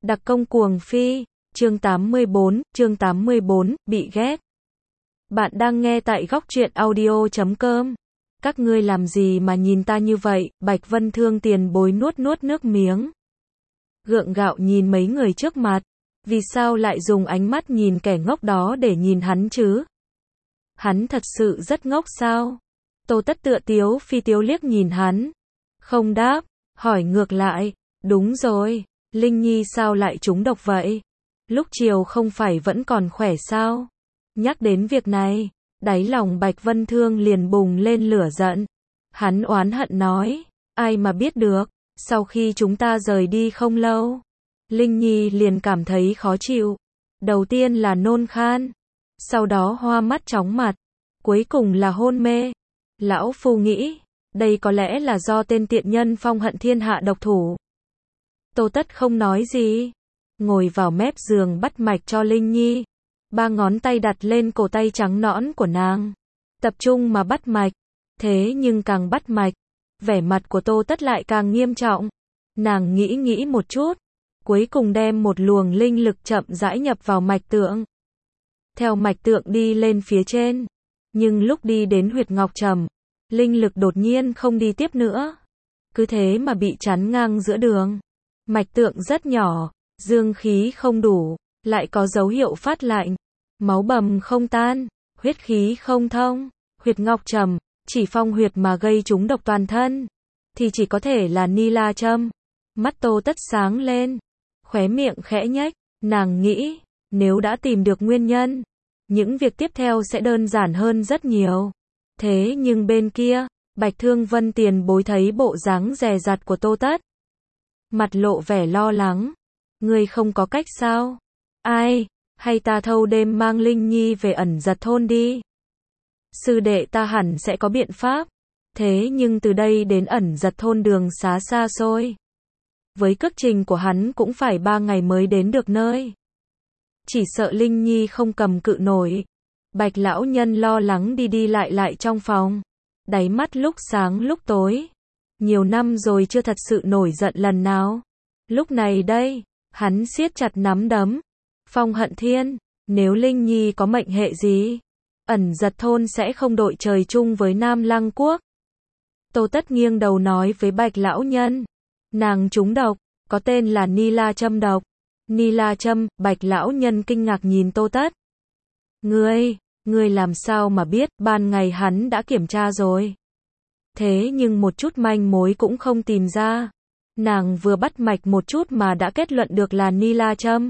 Đặc công cuồng phi, chương 84, bị ghét. Bạn đang nghe tại góc truyện audio.com. Các ngươi làm gì mà nhìn ta như vậy? Bạch Vân Thương tiền bối nuốt nước miếng. Gượng gạo nhìn mấy người trước mặt. Vì sao lại dùng ánh mắt nhìn kẻ ngốc đó để nhìn hắn chứ? Hắn thật sự rất ngốc sao? Tô Tất tựa tiếu phi tiếu liếc nhìn hắn. Không đáp, hỏi ngược lại. Đúng rồi, Linh Nhi sao lại trúng độc vậy? Lúc chiều không phải vẫn còn khỏe sao? Nhắc đến việc này, đáy lòng Bạch Vân Thương liền bùng lên lửa giận. Hắn oán hận nói, ai mà biết được, sau khi chúng ta rời đi không lâu, Linh Nhi liền cảm thấy khó chịu. Đầu tiên là nôn khan, sau đó hoa mắt chóng mặt, cuối cùng là hôn mê. Lão phu nghĩ, đây có lẽ là do tên tiện nhân Phong Hận Thiên hạ độc thủ. Tô Tất không nói gì, ngồi vào mép giường bắt mạch cho Linh Nhi. Ba ngón tay đặt lên cổ tay trắng nõn của nàng, tập trung mà bắt mạch. Thế nhưng càng bắt mạch, vẻ mặt của Tô Tất lại càng nghiêm trọng. Nàng nghĩ một chút, cuối cùng đem một luồng linh lực chậm rãi nhập vào mạch tượng. Theo mạch tượng đi lên phía trên, nhưng lúc đi đến huyệt ngọc trầm, linh lực đột nhiên không đi tiếp nữa. Cứ thế mà bị chắn ngang giữa đường. Mạch tượng rất nhỏ, dương khí không đủ, lại có dấu hiệu phát lạnh, máu bầm không tan, huyết khí không thông. Huyệt ngọc trầm, chỉ phong huyệt mà gây trúng độc toàn thân, thì chỉ có thể là Ni La châm. Mắt Tô Tất sáng lên, khóe miệng khẽ nhếch, nàng nghĩ, nếu đã tìm được nguyên nhân, những việc tiếp theo sẽ đơn giản hơn rất nhiều. Thế nhưng bên kia, Bạch Thương Vân tiền bối thấy bộ dáng dè dặt của Tô Tất, mặt lộ vẻ lo lắng. Ngươi không có cách sao? Ai, hay ta thâu đêm mang Linh Nhi về Ẩn Giật thôn đi? Sư đệ ta hẳn sẽ có biện pháp. Thế nhưng từ đây đến Ẩn Giật thôn đường xá xa xôi. Với cước trình của hắn cũng phải 3 ngày mới đến được nơi. Chỉ sợ Linh Nhi không cầm cự nổi. Bạch lão nhân lo lắng đi lại trong phòng. Đáy mắt lúc sáng lúc tối. Nhiều năm rồi chưa thật sự nổi giận lần nào. Lúc này đây, hắn siết chặt nắm đấm. Phong Hận Thiên, nếu Linh Nhi có mệnh hệ gì, Ẩn Giật thôn sẽ không đội trời chung với Nam Lăng quốc. Tô Tất nghiêng đầu nói với Bạch lão nhân, nàng trúng độc, có tên là Ni La châm độc. Ni La châm, Bạch lão nhân kinh ngạc nhìn Tô Tất. Ngươi làm sao mà biết? Ban ngày hắn đã kiểm tra rồi. Thế nhưng một chút manh mối cũng không tìm ra. Nàng vừa bắt mạch một chút mà đã kết luận được là Ni La châm.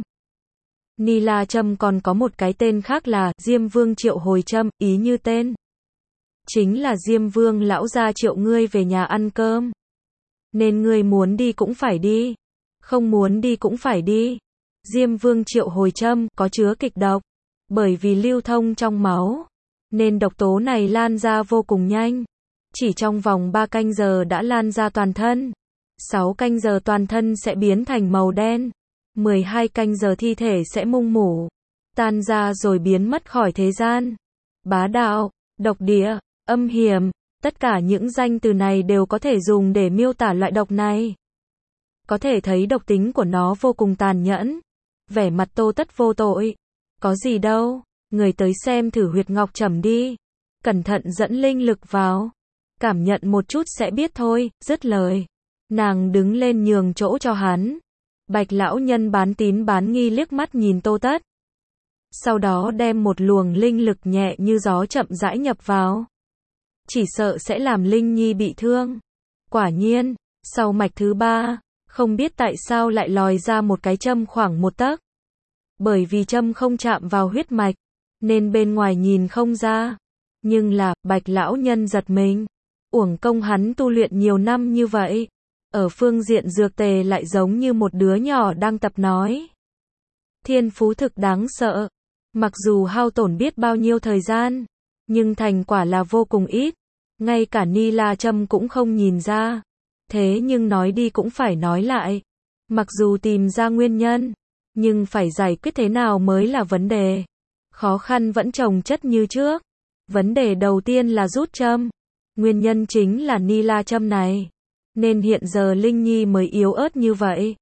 Ni La châm còn có một cái tên khác là Diêm Vương triệu hồi châm, ý như tên. Chính là Diêm Vương lão gia triệu ngươi về nhà ăn cơm. Nên ngươi muốn đi cũng phải đi, không muốn đi cũng phải đi. Diêm Vương triệu hồi châm có chứa kịch độc, bởi vì lưu thông trong máu, nên độc tố này lan ra vô cùng nhanh. Chỉ trong vòng 3 canh giờ đã lan ra toàn thân. 6 canh giờ toàn thân sẽ biến thành màu đen. 12 canh giờ thi thể sẽ mung mủ, tan ra rồi biến mất khỏi thế gian. Bá đạo, độc địa, âm hiểm, tất cả những danh từ này đều có thể dùng để miêu tả loại độc này. Có thể thấy độc tính của nó vô cùng tàn nhẫn. Vẻ mặt Tô Tất vô tội. Có gì đâu, người tới xem thử huyệt ngọc trầm đi. Cẩn thận dẫn linh lực vào. Cảm nhận một chút sẽ biết thôi. Dứt lời, nàng đứng lên nhường chỗ cho hắn. Bạch lão nhân bán tín bán nghi liếc mắt nhìn Tô Tất. Sau đó đem một luồng linh lực nhẹ như gió chậm rãi nhập vào. Chỉ sợ sẽ làm Linh Nhi bị thương. Quả nhiên, sau mạch thứ 3, không biết tại sao lại lòi ra một cái châm khoảng 1 tấc. Bởi vì châm không chạm vào huyết mạch, nên bên ngoài nhìn không ra. Nhưng là, Bạch lão nhân giật mình. Uổng công hắn tu luyện nhiều năm như vậy. Ở phương diện dược tề lại giống như một đứa nhỏ đang tập nói. Thiên phú thực đáng sợ. Mặc dù hao tổn biết bao nhiêu thời gian, nhưng thành quả là vô cùng ít. Ngay cả Ni La châm cũng không nhìn ra. Thế nhưng nói đi cũng phải nói lại. Mặc dù tìm ra nguyên nhân, nhưng phải giải quyết thế nào mới là vấn đề. Khó khăn vẫn chồng chất như trước. Vấn đề đầu tiên là rút châm. Nguyên nhân chính là Ni La châm này. Nên hiện giờ Linh Nhi mới yếu ớt như vậy.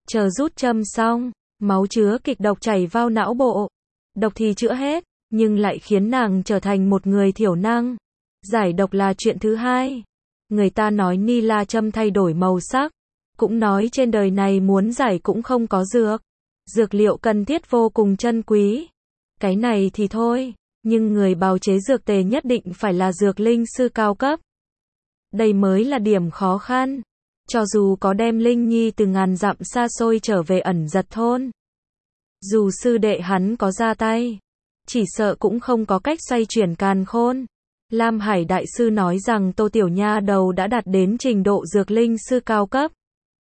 Chờ rút châm xong, máu chứa kịch độc chảy vào não bộ. Độc thì chữa hết, nhưng lại khiến nàng trở thành một người thiểu năng. Giải độc là chuyện thứ hai. Người ta nói ni la châm thay đổi màu sắc, cũng nói trên đời này muốn giải cũng không có dược. Dược liệu cần thiết vô cùng chân quý. Cái này thì thôi, nhưng người bào chế dược tề nhất định phải là dược linh sư cao cấp. Đây mới là điểm khó khăn. Cho dù có đem Linh Nhi từ ngàn dặm xa xôi trở về ẩn giật thôn, dù sư đệ hắn có ra tay, chỉ sợ cũng không có cách xoay chuyển càn khôn. Lam Hải đại sư nói rằng Tô Tiểu Nha đầu đã đạt đến trình độ dược linh sư cao cấp.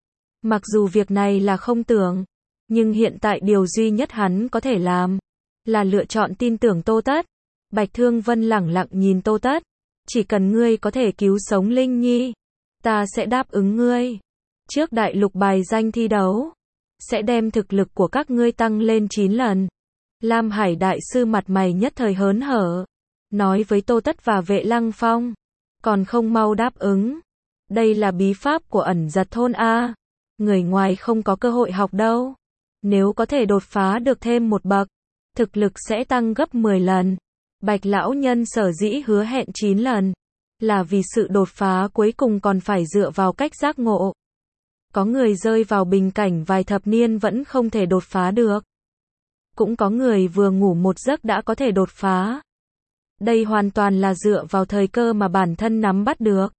Mặc dù việc này là không tưởng, nhưng hiện tại điều duy nhất hắn có thể làm là lựa chọn tin tưởng Tô Tất. Bạch Thương Vân lẳng lặng nhìn Tô Tất. Chỉ cần ngươi có thể cứu sống Linh Nhi, ta sẽ đáp ứng ngươi. Trước đại lục bài danh thi đấu, sẽ đem thực lực của các ngươi tăng lên 9 lần. Lam Hải đại sư mặt mày nhất thời hớn hở, nói với Tô Tất và Vệ Lăng Phong, còn không mau đáp ứng. Đây là bí pháp của ẩn giật thôn A, người ngoài không có cơ hội học đâu. Nếu có thể đột phá được thêm một bậc, thực lực sẽ tăng gấp 10 lần. Bạch lão nhân sở dĩ hứa hẹn 9 lần, là vì sự đột phá cuối cùng còn phải dựa vào cách giác ngộ. Có người rơi vào bình cảnh vài thập niên vẫn không thể đột phá được. Cũng có người vừa ngủ một giấc đã có thể đột phá. Đây hoàn toàn là dựa vào thời cơ mà bản thân nắm bắt được.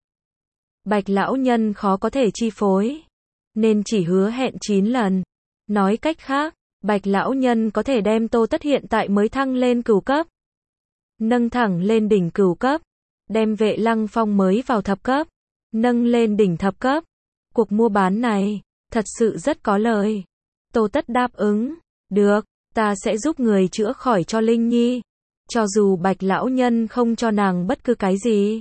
Bạch lão nhân khó có thể chi phối, nên chỉ hứa hẹn 9 lần. Nói cách khác, Bạch lão nhân có thể đem Tô Tất hiện tại mới thăng lên cửu cấp, nâng thẳng lên đỉnh cửu cấp, đem Vệ Lăng Phong mới vào thập cấp, nâng lên đỉnh thập cấp. Cuộc mua bán này, thật sự rất có lời. Tô Tất đáp ứng, được, ta sẽ giúp người chữa khỏi cho Linh Nhi. Cho dù Bạch lão nhân không cho nàng bất cứ cái gì,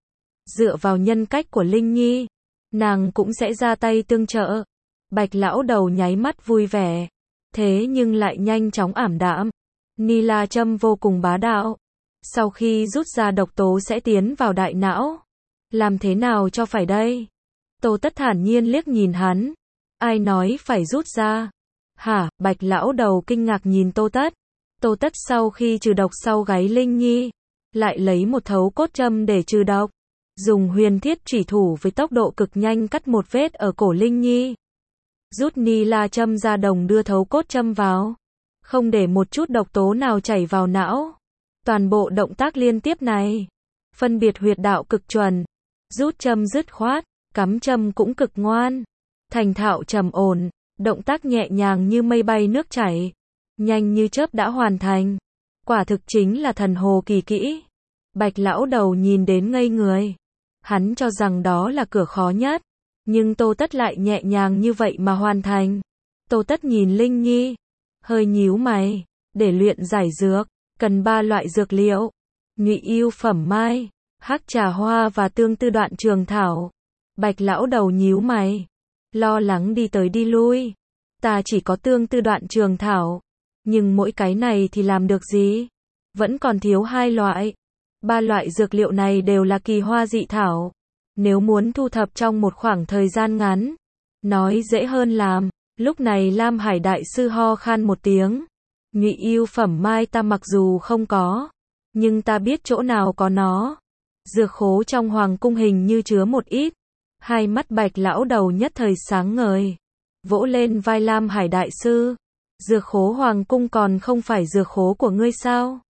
dựa vào nhân cách của Linh Nhi, nàng cũng sẽ ra tay tương trợ. Bạch lão đầu nháy mắt vui vẻ, thế nhưng lại nhanh chóng ảm đạm. Ni la châm vô cùng bá đạo. Sau khi rút ra độc tố sẽ tiến vào đại não. Làm thế nào cho phải đây? Tô Tất thản nhiên liếc nhìn hắn. Ai nói phải rút ra? Hả? Bạch lão đầu kinh ngạc nhìn Tô Tất. Tô Tất sau khi trừ độc sau gáy Linh Nhi, lại lấy một thấu cốt châm để trừ độc. Dùng huyền thiết chủy thủ với tốc độ cực nhanh cắt một vết ở cổ Linh Nhi. Rút ni la châm ra đồng đưa thấu cốt châm vào. Không để một chút độc tố nào chảy vào não. Toàn bộ động tác liên tiếp này, phân biệt huyệt đạo cực chuẩn. Rút châm dứt khoát, cắm châm cũng cực ngoan. Thành thạo trầm ổn, động tác nhẹ nhàng như mây bay nước chảy. Nhanh như chớp đã hoàn thành. Quả thực chính là thần hồ kỳ kỹ. Bạch lão đầu nhìn đến ngây người. Hắn cho rằng đó là cửa khó nhất. Nhưng Tô Tất lại nhẹ nhàng như vậy mà hoàn thành. Tô Tất nhìn Linh Nhi, hơi nhíu mày. Để luyện giải dược, cần 3 loại dược liệu. Nhụy yêu phẩm mai, hắc trà hoa và tương tư đoạn trường thảo. Bạch lão đầu nhíu mày, lo lắng đi tới đi lui. Ta chỉ có tương tư đoạn trường thảo, nhưng mỗi cái này thì làm được gì? Vẫn còn thiếu 2 loại. 3 loại dược liệu này đều là kỳ hoa dị thảo. Nếu muốn thu thập trong một khoảng thời gian ngắn, nói dễ hơn làm. Lúc này Lam Hải đại sư ho khan một tiếng. Nhụy yêu phẩm mai ta mặc dù không có, nhưng ta biết chỗ nào có nó. Dược khố trong hoàng cung hình như chứa một ít. Hai mắt Bạch lão đầu nhất thời sáng ngời, vỗ lên vai Lam Hải đại sư. Dược khố hoàng cung còn không phải dược khố của ngươi sao?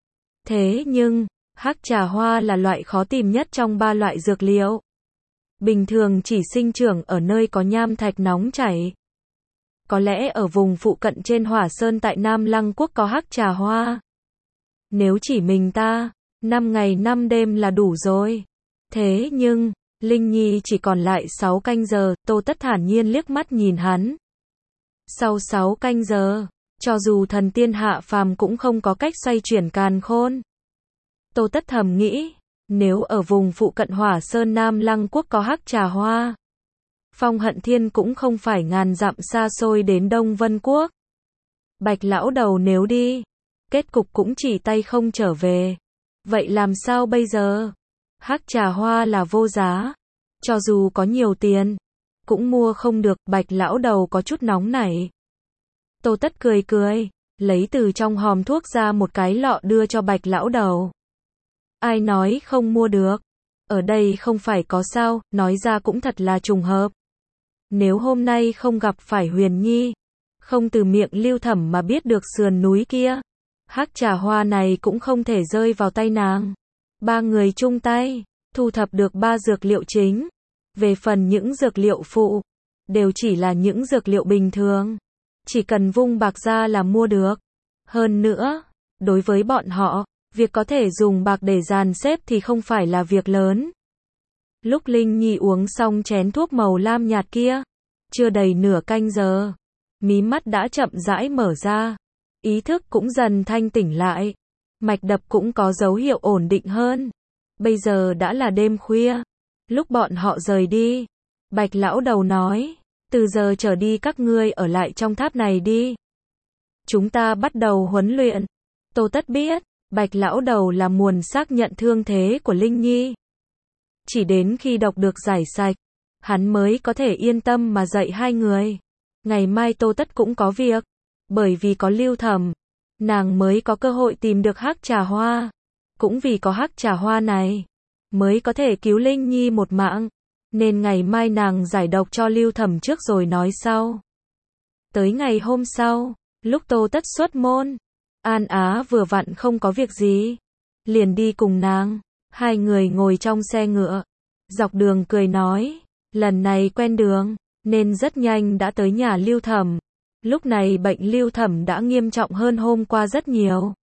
Thế nhưng, hắc trà hoa là loại khó tìm nhất trong 3 loại dược liệu. Bình thường chỉ sinh trưởng ở nơi có nham thạch nóng chảy. Có lẽ ở vùng phụ cận trên Hỏa Sơn tại Nam Lăng Quốc có hắc trà hoa. Nếu chỉ mình ta, 5 ngày 5 đêm là đủ rồi. Thế nhưng, Linh Nhi chỉ còn lại 6 canh giờ, Tô Tất thản nhiên liếc mắt nhìn hắn. Sau 6 canh giờ, cho dù thần tiên hạ phàm cũng không có cách xoay chuyển càn khôn. Tô Tất thầm nghĩ, nếu ở vùng phụ cận Hỏa Sơn Nam Lăng Quốc có hắc trà hoa, Phong Hận Thiên cũng không phải ngàn dặm xa xôi đến Đông Vân Quốc. Bạch lão đầu nếu đi, kết cục cũng chỉ tay không trở về. Vậy làm sao bây giờ? Hắc trà hoa là vô giá. Cho dù có nhiều tiền, cũng mua không được, Bạch lão đầu có chút nóng nảy. Tô Tất cười cười, lấy từ trong hòm thuốc ra một cái lọ đưa cho Bạch lão đầu. Ai nói không mua được? Ở đây không phải có sao, nói ra cũng thật là trùng hợp. Nếu hôm nay không gặp phải Huyền Nhi, không từ miệng Lưu Thẩm mà biết được sườn núi kia, hắc trà hoa này cũng không thể rơi vào tay nàng. Ba người chung tay, thu thập được 3 dược liệu chính. Về phần những dược liệu phụ, đều chỉ là những dược liệu bình thường. Chỉ cần vung bạc ra là mua được. Hơn nữa, đối với bọn họ, việc có thể dùng bạc để dàn xếp thì không phải là việc lớn. Lúc Linh Nhi uống xong chén thuốc màu lam nhạt kia, chưa đầy nửa canh giờ, mí mắt đã chậm rãi mở ra, ý thức cũng dần thanh tỉnh lại, mạch đập cũng có dấu hiệu ổn định hơn. Bây giờ đã là đêm khuya, lúc bọn họ rời đi, Bạch lão đầu nói, từ giờ trở đi các ngươi ở lại trong tháp này đi. Chúng ta bắt đầu huấn luyện. Tô Tất biết, Bạch lão đầu là muốn xác nhận thương thế của Linh Nhi. Chỉ đến khi độc được giải sạch, hắn mới có thể yên tâm mà dạy hai người. Ngày mai Tô Tất cũng có việc, bởi vì có Lưu Thẩm, nàng mới có cơ hội tìm được hắc trà hoa. Cũng vì có hắc trà hoa này, mới có thể cứu Linh Nhi một mạng. Nên ngày mai nàng giải độc cho Lưu Thẩm trước rồi nói sau. Tới ngày hôm sau, lúc Tô Tất xuất môn, An Á vừa vặn không có việc gì, liền đi cùng nàng. Hai người ngồi trong xe ngựa, dọc đường cười nói, lần này quen đường, nên rất nhanh đã tới nhà Lưu Thẩm. Lúc này bệnh Lưu Thẩm đã nghiêm trọng hơn hôm qua rất nhiều.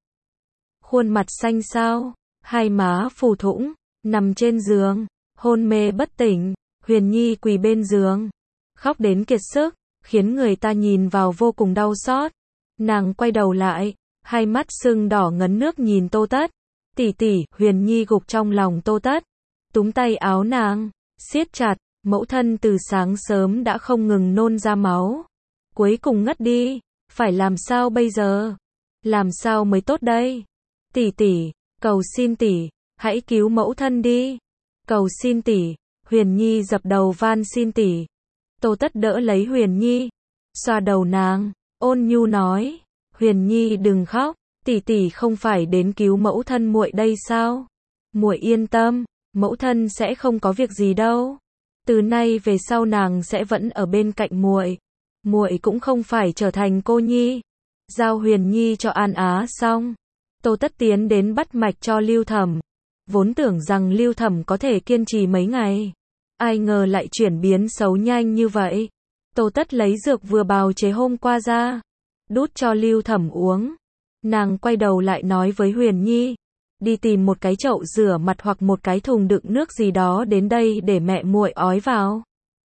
Khuôn mặt xanh xao, hai má phù thủng, nằm trên giường, hôn mê bất tỉnh. Huyền Nhi quỳ bên giường, khóc đến kiệt sức, khiến người ta nhìn vào vô cùng đau xót. Nàng quay đầu lại, hai mắt sưng đỏ ngấn nước nhìn Tô Tất. Tỷ tỷ, Huyền Nhi gục trong lòng Tô Tất, túm tay áo nàng, siết chặt. Mẫu thân từ sáng sớm đã không ngừng nôn ra máu, cuối cùng ngất đi, phải làm sao bây giờ? Làm sao mới tốt đây? Tỷ tỷ, cầu xin tỷ, hãy cứu mẫu thân đi. Cầu xin tỷ. Huyền Nhi dập đầu van xin tỷ. Tô Tất đỡ lấy Huyền Nhi, xoa đầu nàng, ôn nhu nói, Huyền Nhi đừng khóc, tỷ tỷ không phải đến cứu mẫu thân muội đây sao? Muội yên tâm, mẫu thân sẽ không có việc gì đâu. Từ nay về sau nàng sẽ vẫn ở bên cạnh muội. Muội cũng không phải trở thành cô nhi. Giao Huyền Nhi cho An Á xong, Tô Tất tiến đến bắt mạch cho Lưu Thẩm. Vốn tưởng rằng Lưu Thẩm có thể kiên trì mấy ngày, ai ngờ lại chuyển biến xấu nhanh như vậy. Tô Tất lấy dược vừa bào chế hôm qua ra, đút cho Lưu Thẩm uống. Nàng quay đầu lại nói với Huyền Nhi, đi tìm một cái chậu rửa mặt hoặc một cái thùng đựng nước gì đó đến đây để mẹ muội ói vào.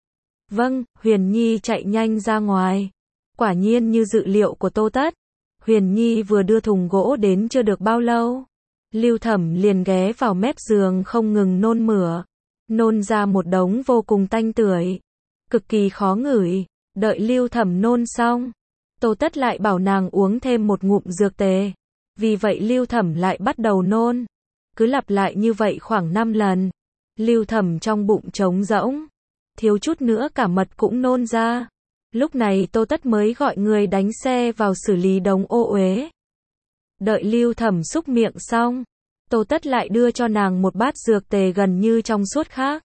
Vâng, Huyền Nhi chạy nhanh ra ngoài. Quả nhiên như dự liệu của Tô Tất, Huyền Nhi vừa đưa thùng gỗ đến chưa được bao lâu, Lưu Thẩm liền ghé vào mép giường không ngừng nôn mửa, nôn ra một đống vô cùng tanh tưởi, cực kỳ khó ngửi. Đợi Lưu Thẩm nôn xong, Tô Tất lại bảo nàng uống thêm một ngụm dược tề. Vì vậy Lưu Thẩm lại bắt đầu nôn. Cứ lặp lại như vậy khoảng 5 lần. Lưu Thẩm trong bụng trống rỗng, thiếu chút nữa cả mật cũng nôn ra. Lúc này Tô Tất mới gọi người đánh xe vào xử lý đống ô uế. Đợi Lưu Thẩm xúc miệng xong, Tô Tất lại đưa cho nàng một bát dược tề gần như trong suốt khác.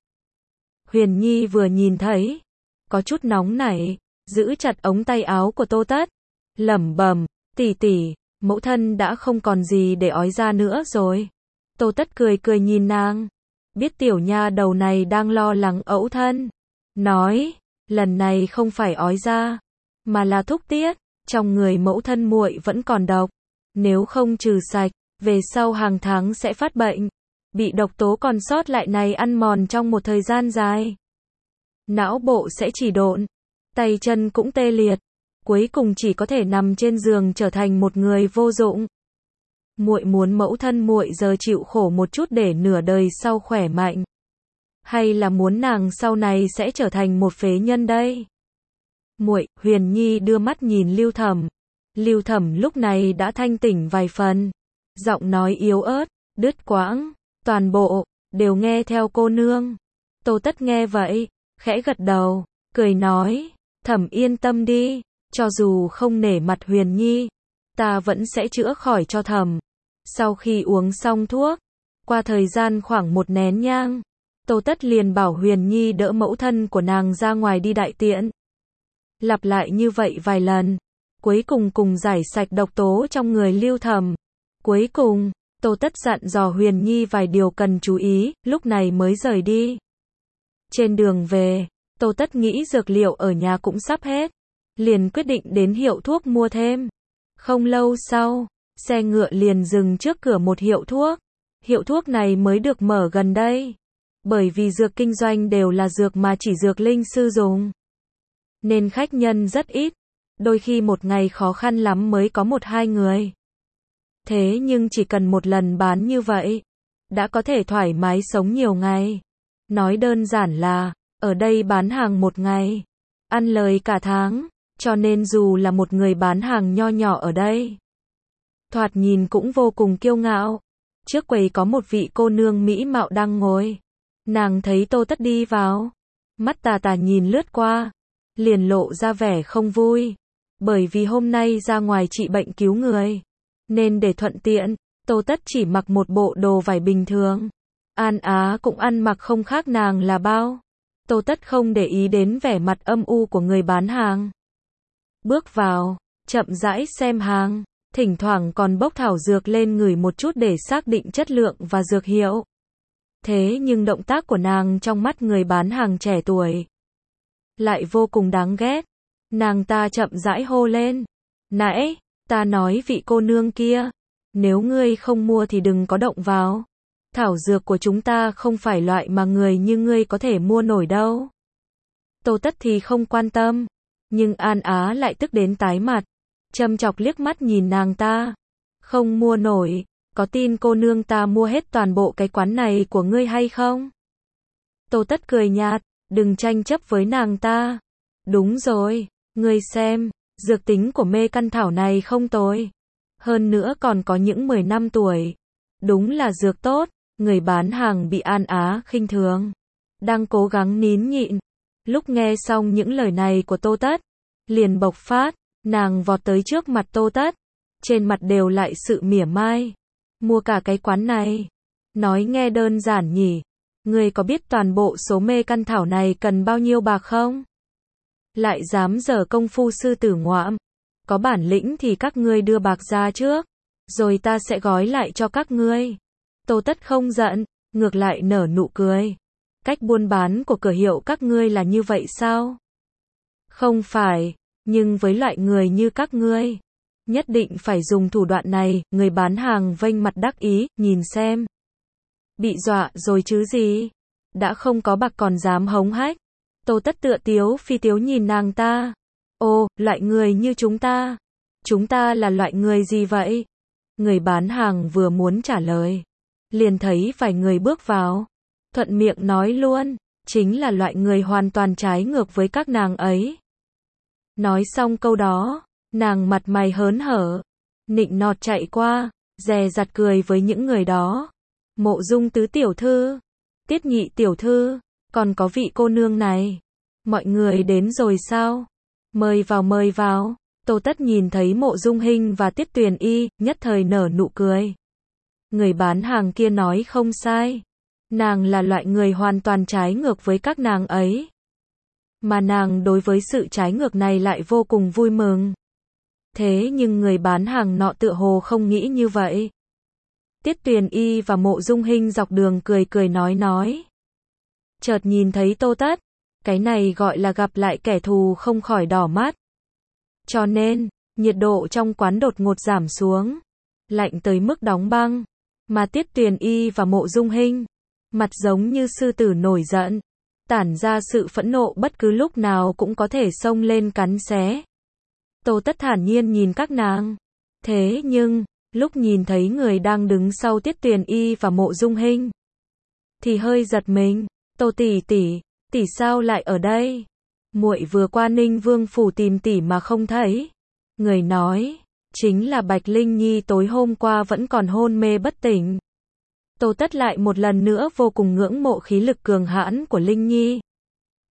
Huyền Nhi vừa nhìn thấy, có chút nóng nảy, giữ chặt ống tay áo của Tô Tất, lẩm bẩm, tỷ tỷ, mẫu thân đã không còn gì để ói ra nữa rồi. Tô Tất cười cười nhìn nàng, biết tiểu nha đầu này đang lo lắng ẩu thân, nói, lần này không phải ói ra, mà là thúc tiết, trong người mẫu thân muội vẫn còn độc, nếu không trừ sạch, về sau hàng tháng sẽ phát bệnh, bị độc tố còn sót lại này ăn mòn trong một thời gian dài. Não bộ sẽ chỉ độn, tay chân cũng tê liệt, cuối cùng chỉ có thể nằm trên giường trở thành một người vô dụng. Muội muốn mẫu thân muội giờ chịu khổ một chút để nửa đời sau khỏe mạnh, hay là muốn nàng sau này sẽ trở thành một phế nhân đây? Muội, Huyền Nhi đưa mắt nhìn Lưu Thẩm. Lưu Thẩm lúc này đã thanh tỉnh vài phần, giọng nói yếu ớt, đứt quãng, toàn bộ đều nghe theo cô nương. Tô Tất nghe vậy, khẽ gật đầu, cười nói, Thẩm yên tâm đi, cho dù không nể mặt Huyền Nhi, ta vẫn sẽ chữa khỏi cho Thẩm. Sau khi uống xong thuốc, qua thời gian khoảng 1 nén nhang, Tô Tất liền bảo Huyền Nhi đỡ mẫu thân của nàng ra ngoài đi đại tiện. Lặp lại như vậy vài lần, cuối cùng cùng giải sạch độc tố trong người Lưu Thẩm. Cuối cùng, Tô Tất dặn dò Huyền Nhi vài điều cần chú ý, lúc này mới rời đi. Trên đường về, Tô Tất nghĩ dược liệu ở nhà cũng sắp hết, liền quyết định đến hiệu thuốc mua thêm. Không lâu sau, xe ngựa liền dừng trước cửa một hiệu thuốc. Hiệu thuốc này mới được mở gần đây. Bởi vì dược kinh doanh đều là dược mà chỉ dược linh sư dùng, nên khách nhân rất ít, đôi khi một ngày khó khăn lắm mới có 1-2 người. Thế nhưng chỉ cần một lần bán như vậy, đã có thể thoải mái sống nhiều ngày. Nói đơn giản là, ở đây bán hàng một ngày, ăn lời cả tháng, cho nên dù là một người bán hàng nho nhỏ ở đây, thoạt nhìn cũng vô cùng kiêu ngạo. Trước quầy có một vị cô nương mỹ mạo đang ngồi. Nàng thấy Tô Tất đi vào, mắt tà tà nhìn lướt qua, liền lộ ra vẻ không vui. Bởi vì hôm nay ra ngoài trị bệnh cứu người, nên để thuận tiện, Tô Tất chỉ mặc một bộ đồ vải bình thường. An Á cũng ăn mặc không khác nàng là bao. Tô Tất không để ý đến vẻ mặt âm u của người bán hàng. Bước vào, chậm rãi xem hàng, thỉnh thoảng còn bốc thảo dược lên ngửi một chút để xác định chất lượng và dược hiệu. Thế nhưng động tác của nàng trong mắt người bán hàng trẻ tuổi lại vô cùng đáng ghét. Nàng ta chậm rãi hô lên, nãy, ta nói vị cô nương kia, nếu ngươi không mua thì đừng có động vào. Thảo dược của chúng ta không phải loại mà người như ngươi có thể mua nổi đâu. Tô Tất thì không quan tâm, nhưng An Á lại tức đến tái mặt, châm chọc liếc mắt nhìn nàng ta. Không mua nổi, có tin cô nương ta mua hết toàn bộ cái quán này của ngươi hay không? Tô Tất cười nhạt, đừng tranh chấp với nàng ta. Đúng rồi, ngươi xem, dược tính của mê căn thảo này không tồi. Hơn nữa còn có những 10 năm tuổi. Đúng là dược tốt. Người bán hàng bị An Á khinh thường, đang cố gắng nín nhịn. Lúc nghe xong những lời này của Tô Tất, liền bộc phát, nàng vọt tới trước mặt Tô Tất, trên mặt đều lại sự mỉa mai. Mua cả cái quán này, nói nghe đơn giản nhỉ, ngươi có biết toàn bộ số mê căn thảo này cần bao nhiêu bạc không? Lại dám giở công phu sư tử ngoạm, có bản lĩnh thì các ngươi đưa bạc ra trước, rồi ta sẽ gói lại cho các ngươi. Tô Tất không giận, ngược lại nở nụ cười. Cách buôn bán của cửa hiệu các ngươi là như vậy sao? Không phải, nhưng với loại người như các ngươi, nhất định phải dùng thủ đoạn này. Người bán hàng vênh mặt đắc ý, nhìn xem. Bị dọa rồi chứ gì? Đã không có bạc còn dám hống hách. Tô Tất tựa tiếu phi tiếu nhìn nàng ta. Ồ, loại người như chúng ta. Chúng ta là loại người gì vậy? Người bán hàng vừa muốn trả lời, liền thấy vài người bước vào, thuận miệng nói luôn, chính là loại người hoàn toàn trái ngược với các nàng ấy. Nói xong câu đó, nàng mặt mày hớn hở, nịnh nọt chạy qua, dè dặt cười với những người đó. Mộ Dung tứ tiểu thư, Tiết nhị tiểu thư, còn có vị cô nương này. Mọi người đến rồi sao? Mời vào mời vào. Tô Tất nhìn thấy Mộ Dung Hinh và Tiết Tuyền Y, nhất thời nở nụ cười. Người bán hàng kia nói không sai. Nàng là loại người hoàn toàn trái ngược với các nàng ấy. Mà nàng đối với sự trái ngược này lại vô cùng vui mừng. Thế nhưng người bán hàng nọ tựa hồ không nghĩ như vậy. Tiết Tuyền Y và Mộ Dung Hinh dọc đường cười cười nói. Chợt nhìn thấy Tô Tất, cái này gọi là gặp lại kẻ thù không khỏi đỏ mắt. Cho nên, nhiệt độ trong quán đột ngột giảm xuống, lạnh tới mức đóng băng. Mà Tiết Tuyền Y và Mộ Dung Hinh, mặt giống như sư tử nổi giận, tản ra sự phẫn nộ bất cứ lúc nào cũng có thể xông lên cắn xé. Tô Tất thản nhiên nhìn các nàng. Thế nhưng, lúc nhìn thấy người đang đứng sau Tiết Tuyền Y và Mộ Dung Hinh, thì hơi giật mình. Tô tỷ tỷ sao lại ở đây? Muội vừa qua Ninh Vương phủ tìm tỷ mà không thấy. Người nói, chính là Bạch Linh Nhi tối hôm qua vẫn còn hôn mê bất tỉnh. Tô Tất lại một lần nữa vô cùng ngưỡng mộ khí lực cường hãn của Linh Nhi.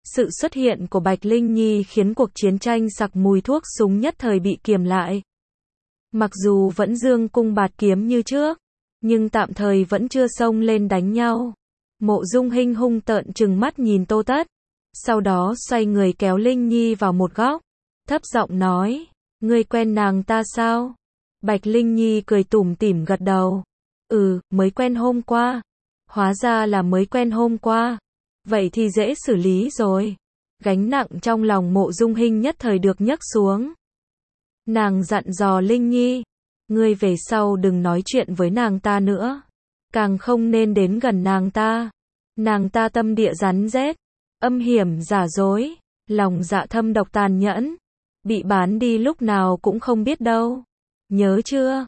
Sự xuất hiện của Bạch Linh Nhi khiến cuộc chiến tranh sặc mùi thuốc súng nhất thời bị kiềm lại. Mặc dù vẫn dương cung bạt kiếm như trước, nhưng tạm thời vẫn chưa xông lên đánh nhau. Mộ Dung Hinh hung tợn trừng mắt nhìn Tô Tất, sau đó xoay người kéo Linh Nhi vào một góc, thấp giọng nói, ngươi quen nàng ta sao? Bạch Linh Nhi cười tủm tỉm gật đầu. Mới quen hôm qua. Hóa ra là mới quen hôm qua. Vậy thì dễ xử lý rồi. Gánh nặng trong lòng Mộ Dung Hinh nhất thời được nhấc xuống. Nàng dặn dò Linh Nhi, ngươi về sau đừng nói chuyện với nàng ta nữa. Càng không nên đến gần nàng ta. Nàng ta tâm địa rắn rết, âm hiểm giả dối, lòng dạ thâm độc tàn nhẫn. Bị bán đi lúc nào cũng không biết đâu. Nhớ chưa?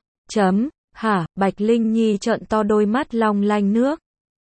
Hả? Bạch Linh Nhi trợn to đôi mắt long lanh nước.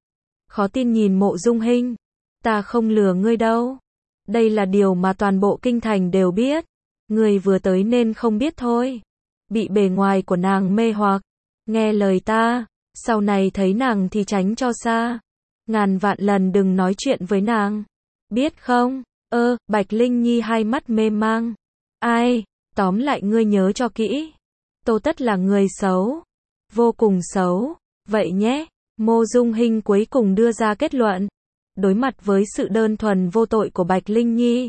Khó tin nhìn Mộ Dung Hinh. Ta không lừa ngươi đâu. Đây là điều mà toàn bộ kinh thành đều biết. Ngươi vừa tới nên không biết thôi. Bị bề ngoài của nàng mê hoặc. Nghe lời ta, sau này thấy nàng thì tránh cho xa. Ngàn vạn lần đừng nói chuyện với nàng. Biết không? Bạch Linh Nhi hai mắt mê mang. Ai? Tóm lại ngươi nhớ cho kỹ. Tô Tất là người xấu. Vô cùng xấu. Vậy nhé. Mộ Dung Hinh cuối cùng đưa ra kết luận. Đối mặt với sự đơn thuần vô tội của Bạch Linh Nhi,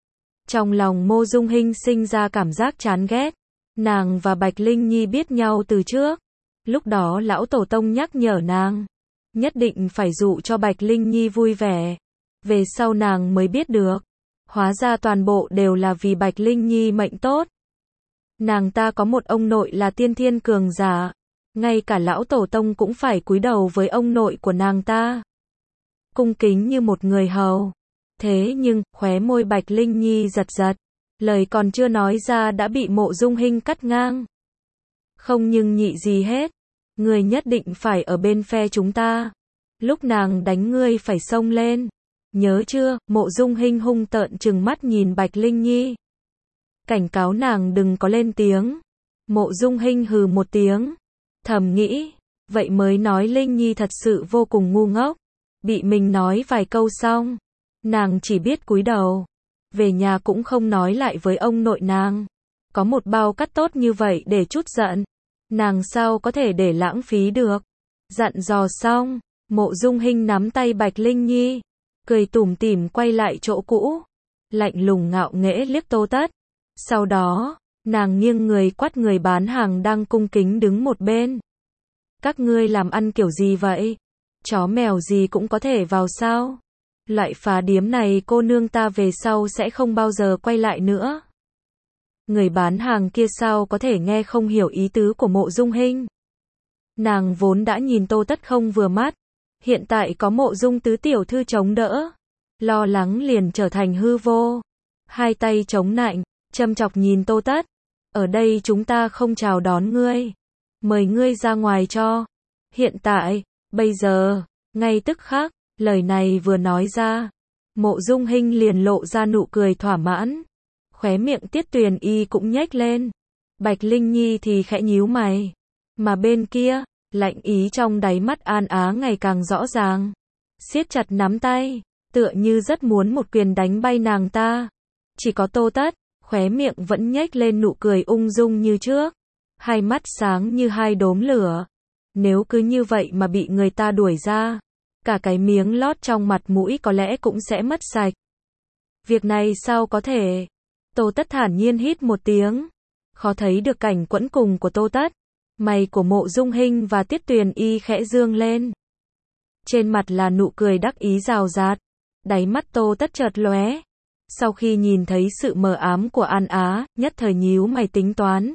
trong lòng Mộ Dung Hinh sinh ra cảm giác chán ghét. Nàng và Bạch Linh Nhi biết nhau từ trước. Lúc đó lão tổ tông nhắc nhở nàng, nhất định phải dụ cho Bạch Linh Nhi vui vẻ. Về sau nàng mới biết được, hóa ra toàn bộ đều là vì Bạch Linh Nhi mệnh tốt. Nàng ta có một ông nội là tiên thiên cường giả, ngay cả lão tổ tông cũng phải cúi đầu với ông nội của nàng ta, cung kính như một người hầu. Thế nhưng, khóe môi Bạch Linh Nhi giật giật, lời còn chưa nói ra đã bị Mộ Dung Hinh cắt ngang. Không nhưng nhị gì hết, ngươi nhất định phải ở bên phe chúng ta. Lúc nàng đánh ngươi phải xông lên. Nhớ chưa? Mộ Dung Hinh hung tợn trừng mắt nhìn Bạch Linh Nhi, cảnh cáo nàng đừng có lên tiếng. Mộ Dung Hinh hừ một tiếng, thầm nghĩ, vậy mới nói Linh Nhi thật sự vô cùng ngu ngốc. Bị mình nói vài câu xong, nàng chỉ biết cúi đầu. Về nhà cũng không nói lại với ông nội nàng. Có một bao cát tốt như vậy để trút giận, nàng sao có thể để lãng phí được. Dặn dò xong, Mộ Dung Hinh nắm tay Bạch Linh Nhi, cười tủm tỉm quay lại chỗ cũ, lạnh lùng ngạo nghễ liếc Tô Tất. Sau đó, nàng nghiêng người quát người bán hàng đang cung kính đứng một bên. Các ngươi làm ăn kiểu gì vậy? Chó mèo gì cũng có thể vào sao? Loại phá điếm này cô nương ta về sau sẽ không bao giờ quay lại nữa. Người bán hàng kia sao có thể nghe không hiểu ý tứ của Mộ Dung Hinh. Nàng vốn đã nhìn Tô Tất không vừa mắt, hiện tại có Mộ Dung tứ tiểu thư chống đỡ, lo lắng liền trở thành hư vô. Hai tay chống nạnh, châm chọc nhìn Tô Tất. Ở đây chúng ta không chào đón ngươi, mời ngươi ra ngoài cho. Hiện tại, bây giờ, ngay tức khắc, lời này vừa nói ra, Mộ Dung Hinh liền lộ ra nụ cười thỏa mãn. Khóe miệng Tiết Tuyền Y cũng nhếch lên. Bạch Linh Nhi thì khẽ nhíu mày. Mà bên kia, lạnh ý trong đáy mắt An Á ngày càng rõ ràng. Siết chặt nắm tay, tựa như rất muốn một quyền đánh bay nàng ta. Chỉ có Tô Tất, khóe miệng vẫn nhếch lên nụ cười ung dung như trước. Hai mắt sáng như hai đốm lửa. Nếu cứ như vậy mà bị người ta đuổi ra, cả cái miếng lót trong mặt mũi có lẽ cũng sẽ mất sạch. Việc này sao có thể? Tô Tất thản nhiên hít một tiếng. Khó thấy được cảnh quẫn cùng của Tô Tất. Mày của Mộ Dung Hinh và Tiết Tuyền Y khẽ dương lên. Trên mặt là nụ cười đắc ý rào rạt. Đáy mắt Tô Tất chợt lóe. Sau khi nhìn thấy sự mờ ám của An Á, nhất thời nhíu mày tính toán.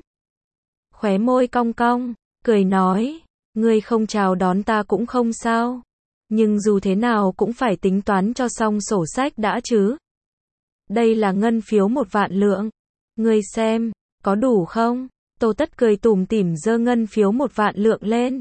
Khóe môi cong cong, cười nói, ngươi không chào đón ta cũng không sao. Nhưng dù thế nào cũng phải tính toán cho xong sổ sách đã chứ. Đây là ngân phiếu 1 vạn lượng. Ngươi xem, có đủ không? Tô Tất cười tủm tỉm giơ ngân phiếu 1 vạn lượng lên.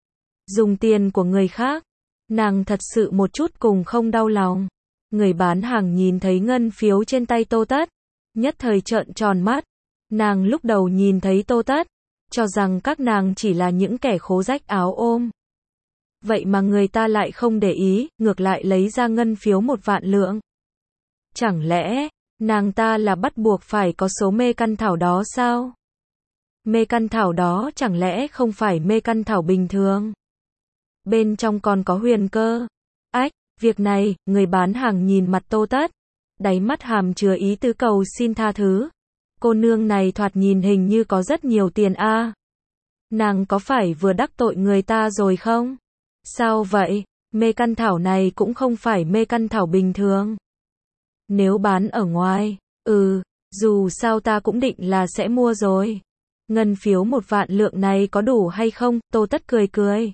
Dùng tiền của người khác, nàng thật sự một chút cùng không đau lòng. Người bán hàng nhìn thấy ngân phiếu trên tay Tô Tất, nhất thời trợn tròn mắt. Nàng lúc đầu nhìn thấy Tô Tất, cho rằng các nàng chỉ là những kẻ khố rách áo ôm. Vậy mà người ta lại không để ý, ngược lại lấy ra ngân phiếu 1 vạn lượng. Chẳng lẽ, nàng ta là bắt buộc phải có số mê căn thảo đó sao? Mê căn thảo đó chẳng lẽ không phải mê căn thảo bình thường? Bên trong còn có huyền cơ. Ách, việc này, người bán hàng nhìn mặt Tô Tất. Đáy mắt hàm chứa ý tứ cầu xin tha thứ. Cô nương này thoạt nhìn hình như có rất nhiều tiền a. Nàng có phải vừa đắc tội người ta rồi không? Sao vậy? Mê căn thảo này cũng không phải mê căn thảo bình thường. Nếu bán ở ngoài, dù sao ta cũng định là sẽ mua rồi. Ngân phiếu 1 vạn lượng này có đủ hay không? Tô Tất cười cười.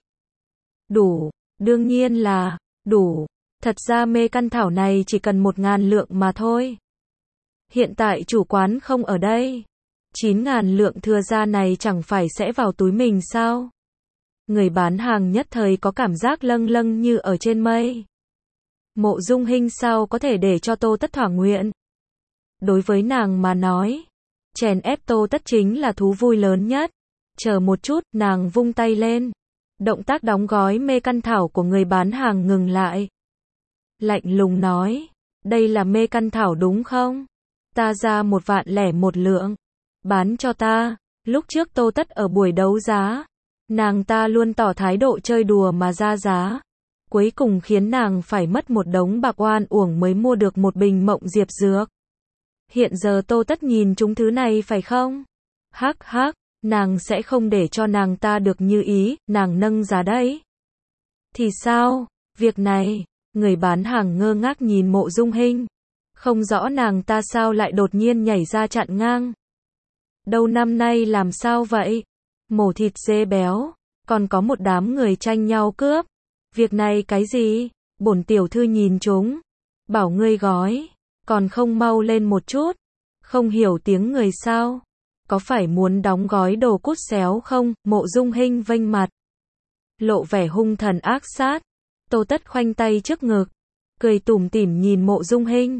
Đủ, đương nhiên là đủ. Thật ra mê căn thảo này chỉ cần 1.000 lượng mà thôi. Hiện tại chủ quán không ở đây. 9.000 lượng thừa ra này chẳng phải sẽ vào túi mình sao? Người bán hàng nhất thời có cảm giác lâng lâng như ở trên mây. Mộ Dung Hinh sao có thể để cho Tô Tất thỏa nguyện? Đối với nàng mà nói, chèn ép Tô Tất chính là thú vui lớn nhất. Chờ một chút, nàng vung tay lên. Động tác đóng gói mê căn thảo của người bán hàng ngừng lại. Lạnh lùng nói, đây là mê căn thảo đúng không? Ta ra 1.001 lượng. Bán cho ta. Lúc trước Tô Tất ở buổi đấu giá, nàng ta luôn tỏ thái độ chơi đùa mà ra giá. Cuối cùng khiến nàng phải mất một đống bạc oan uổng mới mua được một bình mộng diệp dược. Hiện giờ Tô Tất nhìn chúng thứ này phải không? Hắc hắc, nàng sẽ không để cho nàng ta được như ý, nàng nâng giá đấy. Thì sao? Việc này, người bán hàng ngơ ngác nhìn Mộ Dung Hinh. Không rõ nàng ta sao lại đột nhiên nhảy ra chặn ngang. Đầu năm nay làm sao vậy? Mổ thịt dê béo, còn có một đám người tranh nhau cướp. Việc này cái gì? Bổn tiểu thư nhìn chúng. Bảo ngươi gói, còn không mau lên một chút. Không hiểu tiếng người sao? Có phải muốn đóng gói đồ cút xéo không? Mộ Dung Hinh vênh mặt, lộ vẻ hung thần ác sát. Tô Tất khoanh tay trước ngực, cười tủm tỉm nhìn Mộ Dung Hinh.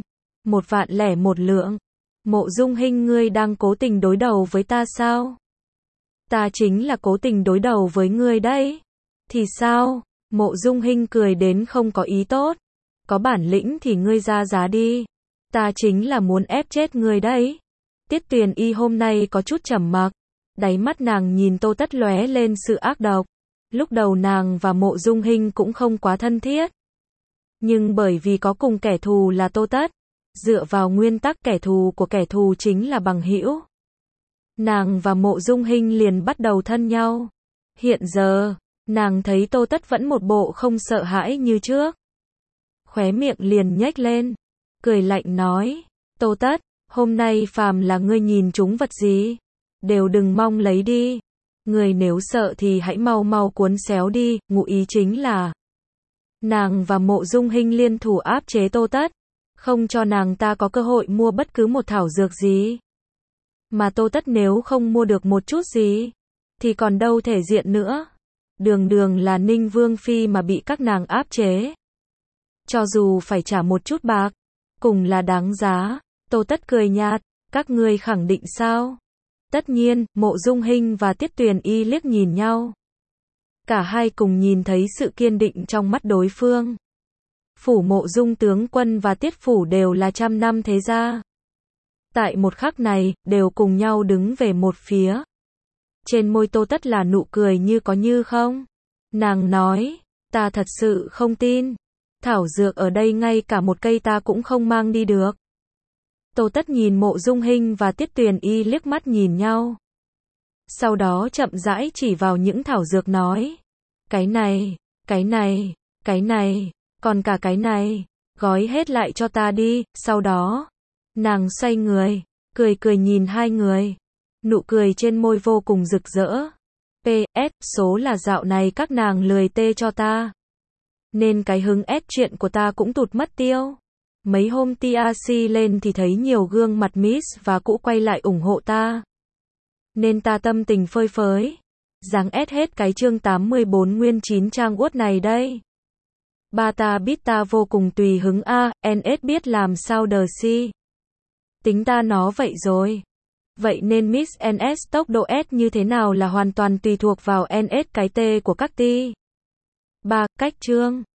1.001 lượng. Mộ Dung Hinh, ngươi đang cố tình đối đầu với ta sao? Ta chính là cố tình đối đầu với ngươi đấy. Thì sao? Mộ Dung Hinh cười đến không có ý tốt. Có bản lĩnh thì ngươi ra giá đi. Ta chính là muốn ép chết ngươi đấy. Tiết Tuyền Y hôm nay có chút trầm mặc. Đáy mắt nàng nhìn Tô Tất lóe lên sự ác độc. Lúc đầu nàng và Mộ Dung Hinh cũng không quá thân thiết. Nhưng bởi vì có cùng kẻ thù là Tô Tất, dựa vào nguyên tắc kẻ thù của kẻ thù chính là bằng hữu, nàng và Mộ Dung Hinh liền bắt đầu thân nhau. Hiện giờ, nàng thấy Tô Tất vẫn một bộ không sợ hãi như trước. Khóe miệng liền nhếch lên, cười lạnh nói, Tô Tất, hôm nay phàm là ngươi nhìn chúng vật gì, đều đừng mong lấy đi. Người nếu sợ thì hãy mau mau cuốn xéo đi, ngụ ý chính là nàng và Mộ Dung Hinh liên thủ áp chế Tô Tất, không cho nàng ta có cơ hội mua bất cứ một thảo dược gì. Mà Tô Tất nếu không mua được một chút gì, thì còn đâu thể diện nữa. Đường đường là Ninh Vương Phi mà bị các nàng áp chế. Cho dù phải trả một chút bạc, cùng là đáng giá. Tô Tất cười nhạt, các ngươi khẳng định sao? Tất nhiên, Mộ Dung Hinh và Tiết Tuyền Y liếc nhìn nhau. Cả hai cùng nhìn thấy sự kiên định trong mắt đối phương. Phủ Mộ Dung tướng quân và Tiết phủ đều là 100 năm thế gia. Tại một khắc này, đều cùng nhau đứng về một phía. Trên môi Tô Tất là nụ cười như có như không. Nàng nói, ta thật sự không tin. Thảo dược ở đây ngay cả một cây ta cũng không mang đi được. Tô Tất nhìn Mộ Dung Hinh và Tiết Tuyền Y liếc mắt nhìn nhau. Sau đó chậm rãi chỉ vào những thảo dược nói. Cái này, cái này, cái này, còn cả cái này, gói hết lại cho ta đi. Sau đó, nàng xoay người, cười cười nhìn hai người. Nụ cười trên môi vô cùng rực rỡ. PS, số là dạo này các nàng lười tê cho ta. Nên cái hứng ép chuyện của ta cũng tụt mất tiêu. Mấy hôm TRC lên thì thấy nhiều gương mặt Miss và cũ quay lại ủng hộ ta. Nên ta tâm tình phơi phới. Dáng ép hết cái chương 84 nguyên 9 trang Word này đây. Ba ta biết ta vô cùng tùy hứng a, NS biết làm sao đờ si. Tính ta nó vậy rồi. Vậy nên Miss NS tốc độ S như thế nào là hoàn toàn tùy thuộc vào NS cái T của các ti. 3. Cách chương